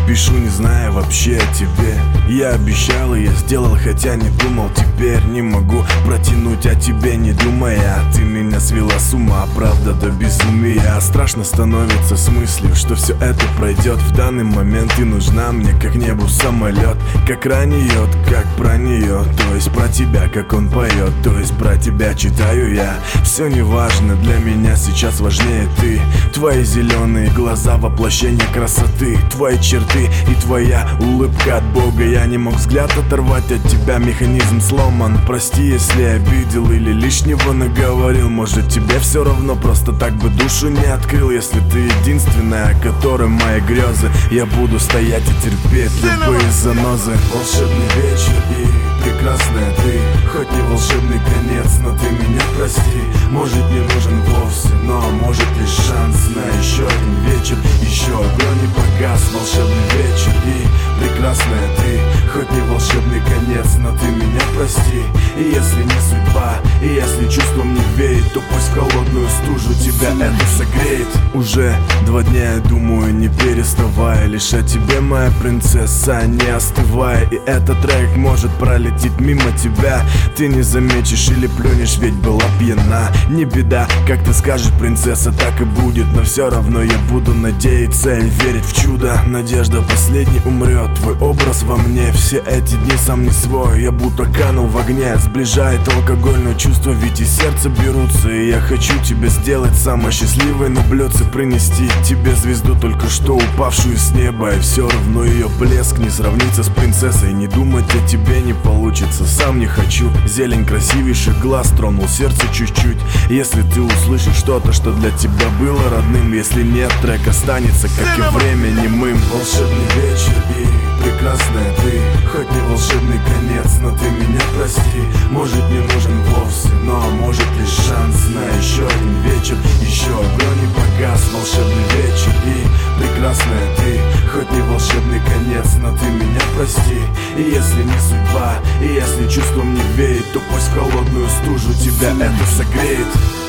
Пишу, не зная вообще о тебе. Я обещал и я сделал, хотя не думал. Теперь не могу протянуть о тебе, не думая. Ты меня свела с ума, правда, до безумия. Страшно становится с мыслью, что все это пройдет. В данный момент ты нужна мне, как небу самолет. Как ранит, как про нее. То есть про тебя, как он поет. То есть про тебя читаю я. Все не важно, для меня сейчас важнее ты. Твои зеленые глаза, воплощение красоты. Твои черты и твоя улыбка от Бога. Я не мог взгляд оторвать от тебя, механизм сломан. Прости, если обидел или лишнего наговорил. Может, тебе все равно, просто так бы душу не открыл. Если ты единственная, о которой мои грезы, я буду стоять и терпеть любые занозы. Волшебный вечер и прекрасная ты. Хоть не волшебный конец, но ты меня прости. Может, не нужен вовсе, но может лишь шанс на еще один вечер. Еще огонь не погас. Волшебный вечер и прекрасная ты. Хоть не волшебный конец, но ты меня прости. И если не судьба, и если чувством не веет, то пусть в холодную стужу тебя это согреет. Уже 2 дня я думаю, не переставая, лишь о тебе, моя принцесса, не остывая. И этот трек может пролететь мимо тебя. Ты не заметишь или плюнешь, ведь была пьяна. Не беда, как ты скажешь, принцесса, так и будет. Но все равно я буду надеяться и верить в чудо. Надежда последней умрет, твой образ во мне. Все эти дни сам не свой, я будто канул в огне. Сближает алкогольное чувство, ведь и сердце берутся. И я хочу тебя сделать самой счастливой на блюдце. Принести тебе звезду, только что упавшую с неба. И все равно ее блеск не сравнится с принцессой. Не думать о тебе не получится, сам не хочу. Зелень красивейших глаз тронул сердце чуть-чуть. Если ты услышишь что-то, что для тебя было родным. Если нет, трек останется, как и время немым. Волшебный вечер и прекрасная ты. Хоть не волшебный конец, но ты меня прости. Может, не нужен вовсе, но может лишь шанс на еще один вечер. Еще огонь не погас. Волшебный вечер и прекрасная ты. Хоть не волшебный конец, но ты меня прости. И если не судьба, и если чувством не веет, то пусть в холодную стужу тебя это согреет.